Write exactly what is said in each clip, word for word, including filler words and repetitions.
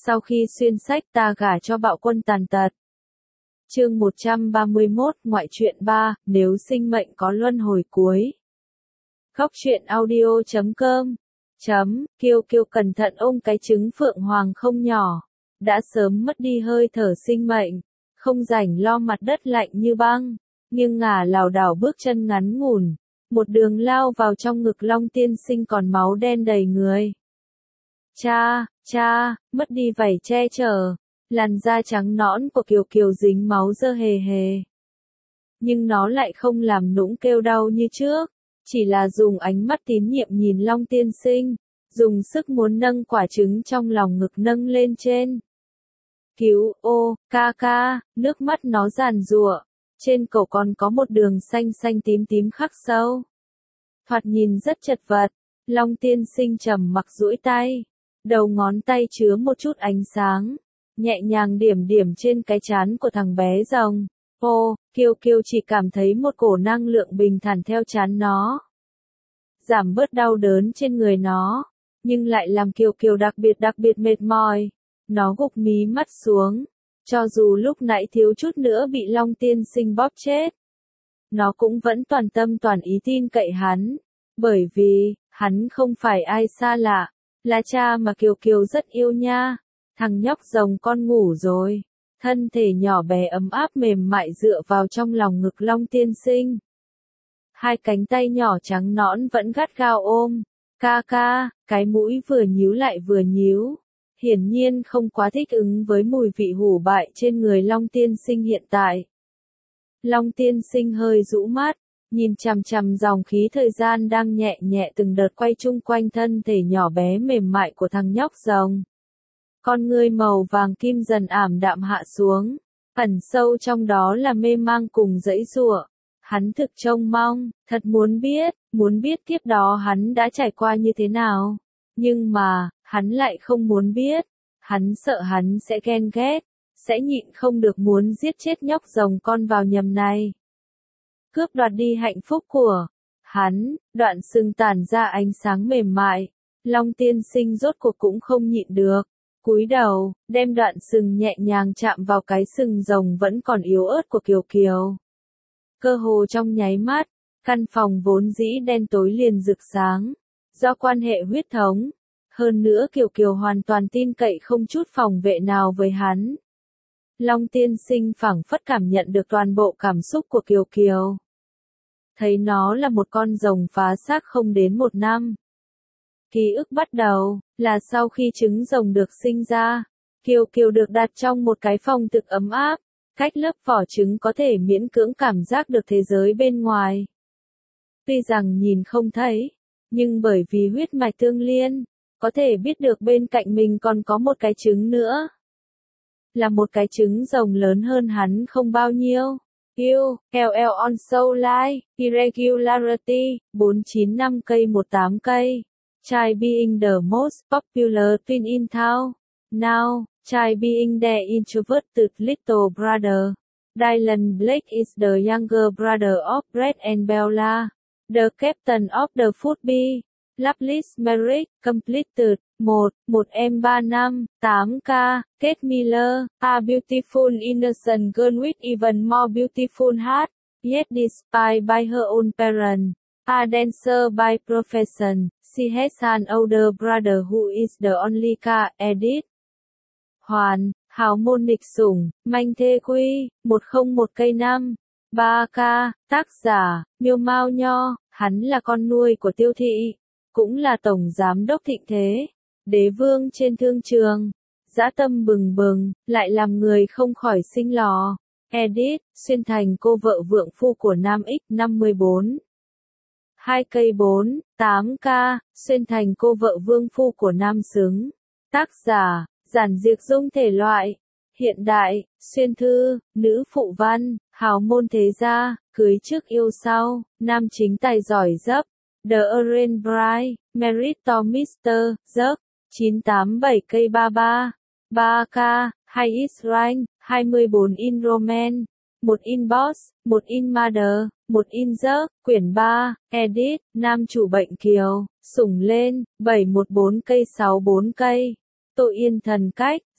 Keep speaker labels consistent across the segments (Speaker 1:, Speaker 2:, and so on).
Speaker 1: Sau khi xuyên sách ta gả cho bạo quân tàn tật. Chương một trăm ba mươi mốt Ngoại truyện ba, nếu sinh mệnh có luân hồi cuối. Góc truyện audio chấm com chấm, Kiều Kiều cẩn thận ôm cái trứng phượng hoàng không nhỏ. Đã sớm mất đi hơi thở sinh mệnh, không rảnh lo mặt đất lạnh như băng, nghiêng ngả lảo đảo bước chân ngắn ngủn, một đường lao vào trong ngực Long tiên sinh còn máu đen đầy người. Cha, cha, mất đi vảy che chở, làn da trắng nõn của Kiều Kiều dính máu dơ hề hề. Nhưng nó lại không làm nũng kêu đau như trước, chỉ là dùng ánh mắt tín nhiệm nhìn Long tiên sinh, dùng sức muốn nâng quả trứng trong lòng ngực nâng lên trên. Cứu, ô, ca ca, nước mắt nó giàn giụa, trên cổ còn có một đường xanh xanh tím tím khắc sâu. Thoạt nhìn rất chật vật, Long tiên sinh trầm mặc duỗi tay, đầu ngón tay chứa một chút ánh sáng, nhẹ nhàng điểm điểm trên cái trán của thằng bé rồng. Ô, Kiều Kiều chỉ cảm thấy một cổ năng lượng bình thản theo trán nó, giảm bớt đau đớn trên người nó, nhưng lại làm Kiều Kiều đặc biệt đặc biệt mệt mỏi. Nó gục mí mắt xuống, cho dù lúc nãy thiếu chút nữa bị Long tiên sinh bóp chết, nó cũng vẫn toàn tâm toàn ý tin cậy hắn, bởi vì, hắn không phải ai xa lạ, là cha mà Kiều Kiều rất yêu nha. Thằng nhóc rồng con ngủ rồi, thân thể nhỏ bé ấm áp mềm mại dựa vào trong lòng ngực Long tiên sinh. Hai cánh tay nhỏ trắng nõn vẫn gắt gao ôm, ca ca, cái mũi vừa nhíu lại vừa nhíu. Hiển nhiên không quá thích ứng với mùi vị hủ bại trên người Long tiên sinh hiện tại. Long tiên sinh hơi rũ mắt, nhìn chằm chằm dòng khí thời gian đang nhẹ nhẹ từng đợt quay chung quanh thân thể nhỏ bé mềm mại của thằng nhóc rồng. Con ngươi màu vàng kim dần ảm đạm hạ xuống, ẩn sâu trong đó là mê mang cùng dãy giụa. Hắn thực trông mong, thật muốn biết, muốn biết tiếp đó hắn đã trải qua như thế nào. Nhưng mà, hắn lại không muốn biết, hắn sợ hắn sẽ ghen ghét, sẽ nhịn không được muốn giết chết nhóc rồng con vào nhầm này. Cướp đoạt đi hạnh phúc của hắn, đoạn sừng tản ra ánh sáng mềm mại, Long tiên sinh rốt cuộc cũng không nhịn được, cúi đầu, đem đoạn sừng nhẹ nhàng chạm vào cái sừng rồng vẫn còn yếu ớt của Kiều Kiều. Cơ hồ trong nháy mắt, căn phòng vốn dĩ đen tối liền rực sáng, do quan hệ huyết thống. Hơn nữa Kiều Kiều hoàn toàn tin cậy không chút phòng vệ nào với hắn. Long tiên sinh phảng phất cảm nhận được toàn bộ cảm xúc của Kiều Kiều. Thấy nó là một con rồng phá xác không đến một năm. Ký ức bắt đầu, là sau khi trứng rồng được sinh ra, Kiều Kiều được đặt trong một cái phòng thực ấm áp, cách lớp vỏ trứng có thể miễn cưỡng cảm giác được thế giới bên ngoài. Tuy rằng nhìn không thấy, nhưng bởi vì huyết mạch tương liên, có thể biết được bên cạnh mình còn có một cái trứng nữa. Là một cái trứng rồng lớn hơn hắn không bao nhiêu. Yêu, L L on Soul Line, Irregularity, bốn chín năm cây một tám cây. Child being the most popular twin in town. Now, child being the introverted little brother. Dylan Blake is the younger brother of Brett and Bella, the captain of the football. Loveless Marriage, completed, một, một em ba năm, tám K, Kate Miller, a beautiful innocent girl with even more beautiful heart, yet despised by her own parents, a dancer by profession, she has an older brother who is the only K, edit. Hoàn, hào môn nghịch sủng, manh thê quy, một không một cây năm, ba K, tác giả, Miêu Mao Nho, hắn là con nuôi của Tiêu Thị, cũng là tổng giám đốc Thịnh Thế, đế vương trên thương trường, dã tâm bừng bừng, lại làm người không khỏi sinh lò. Edit, xuyên thành cô vợ vượng phu của Nam X năm mươi bốn. hai cây bốn, tám K, xuyên thành cô vợ vương phu của Nam Xứng. Tác giả, giản diệt dung thể loại, hiện đại, xuyên thư, nữ phụ văn, hào môn thế gia, cưới trước yêu sau, nam chính tài giỏi dấp. The Orange Bride, Merit to mister Zuck, chín tám bảy cây ba ba, ba K, hai is rank, hai mươi bốn in Roman, một in Boss, một in Mother, một in Zuck, quyển ba, edit, nam chủ bệnh kiều, sủng lên, bảy một bốn cây sáu bốn cây. Tội yên thần cách,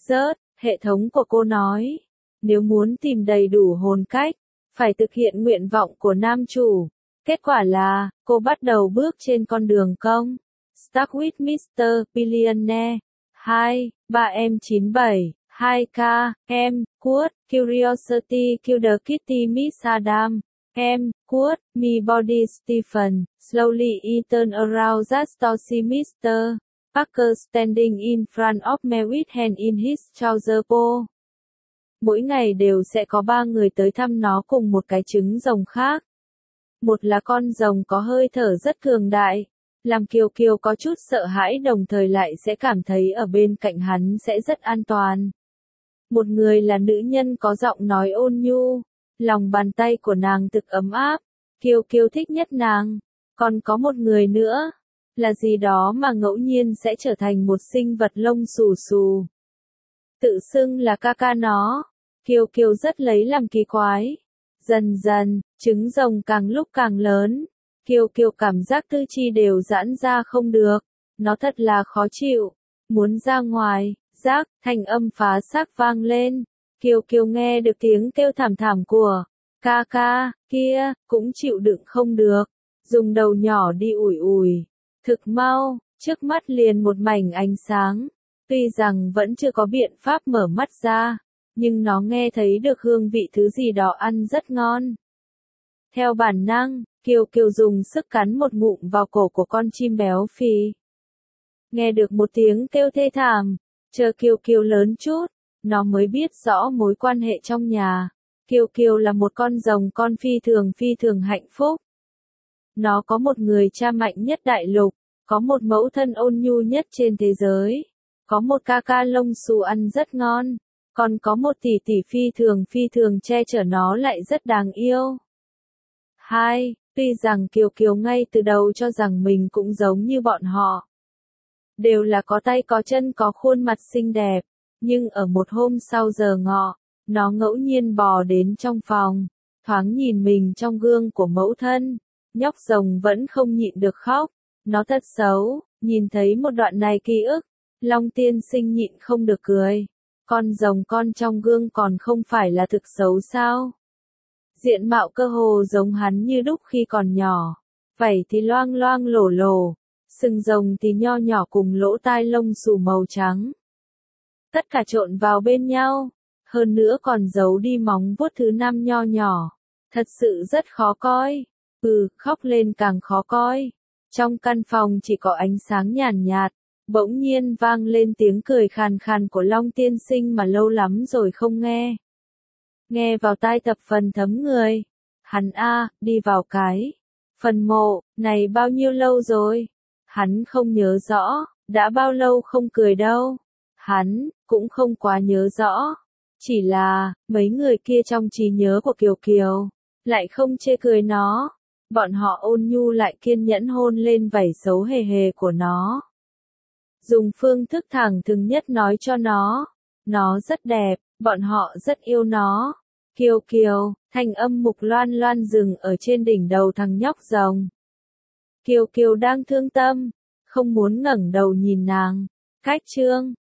Speaker 1: Rớt, hệ thống của cô nói. Nếu muốn tìm đầy đủ hồn cách, phải thực hiện nguyện vọng của nam chủ. Kết quả là, cô bắt đầu bước trên con đường công. Start with mít-tơ Billionaire. hai, ba em chín bảy, hai k, em, Quote, Curiosity Killer Kitty Miss Adam. Em, Quote, Me Body Stephen, Slowly I Turn Around That Story mister Parker Standing in Front of Me with Hand in His Trouser Po. Mỗi ngày đều sẽ có ba người tới thăm nó cùng một cái trứng rồng khác. Một là con rồng có hơi thở rất cường đại, làm Kiều Kiều có chút sợ hãi đồng thời lại sẽ cảm thấy ở bên cạnh hắn sẽ rất an toàn. Một người là nữ nhân có giọng nói ôn nhu, lòng bàn tay của nàng thực ấm áp, Kiều Kiều thích nhất nàng. Còn có một người nữa, là gì đó mà ngẫu nhiên sẽ trở thành một sinh vật lông xù xù. Tự xưng là ca ca nó, Kiều Kiều rất lấy làm kỳ quái. Dần dần, trứng rồng càng lúc càng lớn, Kiều Kiều cảm giác tư chi đều giãn ra không được, nó thật là khó chịu, muốn ra ngoài, rác, thanh âm phá xác vang lên, Kiều Kiều nghe được tiếng kêu thảm thảm của ca ca, kia, cũng chịu đựng không được, dùng đầu nhỏ đi ủi ủi, thực mau, trước mắt liền một mảnh ánh sáng, tuy rằng vẫn chưa có biện pháp mở mắt ra, nhưng nó nghe thấy được hương vị thứ gì đó ăn rất ngon. Theo bản năng, Kiều Kiều dùng sức cắn một ngụm vào cổ của con chim béo phì. Nghe được một tiếng kêu thê thảm, chờ Kiều Kiều lớn chút, nó mới biết rõ mối quan hệ trong nhà. Kiều Kiều là một con rồng con phi thường phi thường hạnh phúc. Nó có một người cha mạnh nhất đại lục, có một mẫu thân ôn nhu nhất trên thế giới, có một ca ca lông xù ăn rất ngon, còn có một tỷ tỷ phi thường phi thường che chở nó lại rất đáng yêu. Hai, tuy rằng Kiều Kiều ngay từ đầu cho rằng mình cũng giống như bọn họ. Đều là có tay có chân có khuôn mặt xinh đẹp, nhưng ở một hôm sau giờ ngọ, nó ngẫu nhiên bò đến trong phòng, thoáng nhìn mình trong gương của mẫu thân, nhóc rồng vẫn không nhịn được khóc, nó thật xấu, nhìn thấy một đoạn này ký ức, Long tiên sinh nhịn không được cười, con rồng con trong gương còn không phải là thực xấu sao? Diện mạo cơ hồ giống hắn như đúc khi còn nhỏ, vảy thì loang loang lổ lổ, sừng rồng thì nho nhỏ cùng lỗ tai lông xù màu trắng. Tất cả trộn vào bên nhau, hơn nữa còn giấu đi móng vuốt thứ năm nho nhỏ, thật sự rất khó coi, ừ, khóc lên càng khó coi. Trong căn phòng chỉ có ánh sáng nhàn nhạt, bỗng nhiên vang lên tiếng cười khàn khàn của Long tiên sinh mà lâu lắm rồi không nghe. Nghe vào tai thập phần thấm người. Hắn a, đi vào cái phần mộ, này bao nhiêu lâu rồi? Hắn không nhớ rõ, đã bao lâu không cười đâu. Hắn, cũng không quá nhớ rõ. Chỉ là, mấy người kia trong trí nhớ của Kiều Kiều, lại không chê cười nó. Bọn họ ôn nhu lại kiên nhẫn hôn lên vảy xấu hề hề của nó. Dùng phương thức thẳng thừng nhất nói cho nó. Nó rất đẹp, bọn họ rất yêu nó. Kiều Kiều, thanh âm mục loan loan dừng ở trên đỉnh đầu thằng nhóc rồng. Kiều Kiều đang thương tâm, không muốn ngẩng đầu nhìn nàng. Cách chương